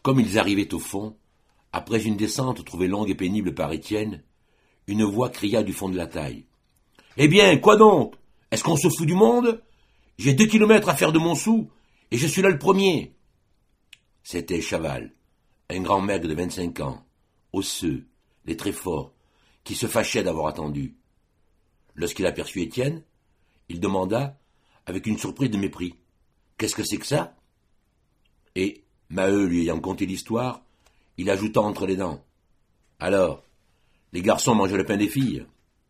Comme ils arrivaient au fond, après une descente trouvée longue et pénible par Étienne, une voix cria du fond de la taille. « Eh bien, quoi donc? Est-ce qu'on se fout du monde? J'ai 2 kilomètres à faire de Montsou, et je suis là le premier. » C'était Chaval, un grand maigre de 25 ans, osseux, les traits forts, qui se fâchait d'avoir attendu. Lorsqu'il aperçut Étienne, il demanda, avec une surprise de mépris, « Qu'est-ce que c'est que ça ?» Et, Maheu lui ayant conté l'histoire, il ajouta entre les dents, « Alors, les garçons mangent le pain des filles ?»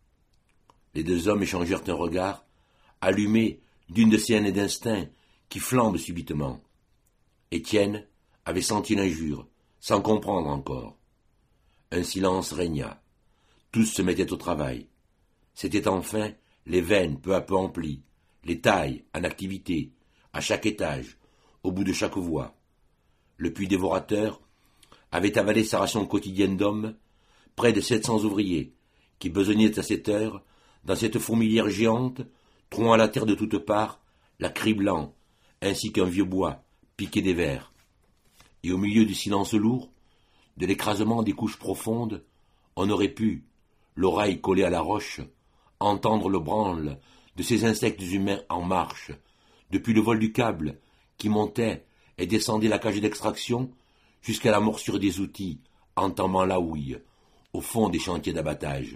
Les 2 hommes échangèrent un regard, allumé d'une de ces haines d'instinct qui flambent subitement. Étienne avait senti l'injure, sans comprendre encore. Un silence régna. Tous se mettaient au travail. C'étaient enfin les veines peu à peu emplies, les tailles en activité, à chaque étage, au bout de chaque voie. Le puits dévorateur avait avalé sa ration quotidienne d'hommes, près de 700 ouvriers, qui besognaient à cette heure, dans cette fourmilière géante, trouant la terre de toutes parts, la criblant, ainsi qu'un vieux bois, piqué des vers. Et au milieu du silence lourd, de l'écrasement des couches profondes, on aurait pu, l'oreille collée à la roche, entendre le branle de ces insectes humains en marche, depuis le vol du câble qui montait et descendait la cage d'extraction jusqu'à la morsure des outils, entamant la houille, au fond des chantiers d'abattage.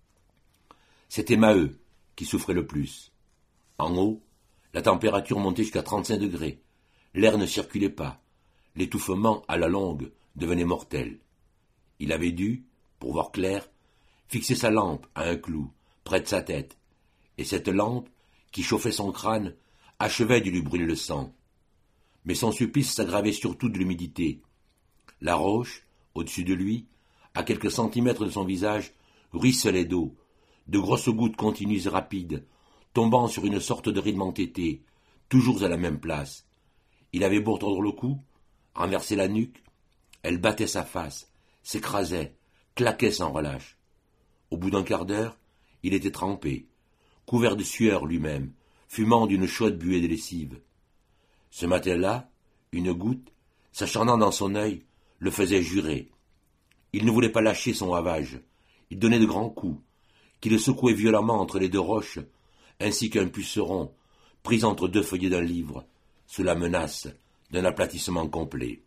C'était Maheu qui souffrait le plus. En haut, la température montait jusqu'à 35 degrés. L'air ne circulait pas. L'étouffement, à la longue, devenait mortel. Il avait dû, pour voir clair, fixer sa lampe à un clou, près de sa tête, et cette lampe, qui chauffait son crâne, achevait de lui brûler le sang. Mais son supplice s'aggravait surtout de l'humidité. La roche, au-dessus de lui, à quelques centimètres de son visage, ruisselait d'eau, de grosses gouttes continues et rapides, tombant sur une sorte de rythme entêté, toujours à la même place. Il avait beau tordre le cou, renverser la nuque, elle battait sa face, s'écrasait, claquait sans relâche. Au bout d'un quart d'heure, il était trempé, couvert de sueur lui-même, fumant d'une chaude buée de lessive. Ce matin-là, une goutte, s'acharnant dans son œil, le faisait jurer. Il ne voulait pas lâcher son ravage. Il donnait de grands coups, qui le secouaient violemment entre les 2 roches, ainsi qu'un puceron, pris entre 2 feuillets d'un livre, sous la menace d'un aplatissement complet.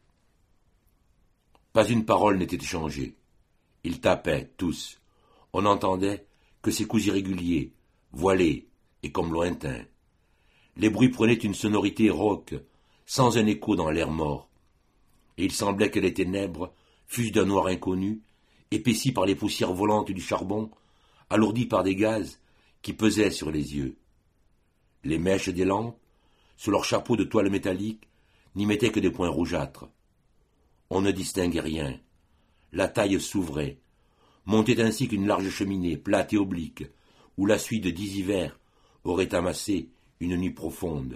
Pas une parole n'était échangée. Ils tapaient, tous. On n'entendait que ces coups irréguliers, voilés et comme lointains. Les bruits prenaient une sonorité rauque, sans un écho dans l'air mort. Et il semblait que les ténèbres fussent d'un noir inconnu, épaissis par les poussières volantes du charbon, alourdis par des gaz qui pesaient sur les yeux. Les mèches des lampes, sous leurs chapeaux de toile métallique, n'y mettaient que des points rougeâtres. On ne distinguait rien. La taille s'ouvrait, montait ainsi qu'une large cheminée, plate et oblique, où la suie de 10 hivers aurait amassé une nuit profonde.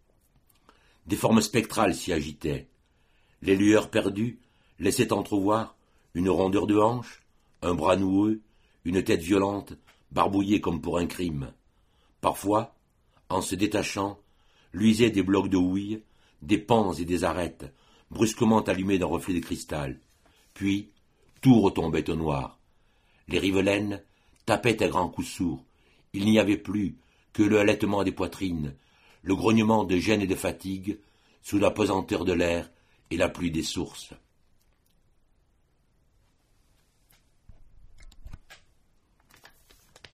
Des formes spectrales s'y agitaient. Les lueurs perdues laissaient entrevoir une rondeur de hanche, un bras noueux, une tête violente, barbouillée comme pour un crime. Parfois, en se détachant, luisaient des blocs de houille, des pans et des arêtes, brusquement allumés d'un reflet de cristal. Puis, tout retombait au noir. Les rivelaines tapaient à grands coups sourds. Il n'y avait plus que le halètement des poitrines, le grognement de gêne et de fatigue, sous la pesanteur de l'air et la pluie des sources.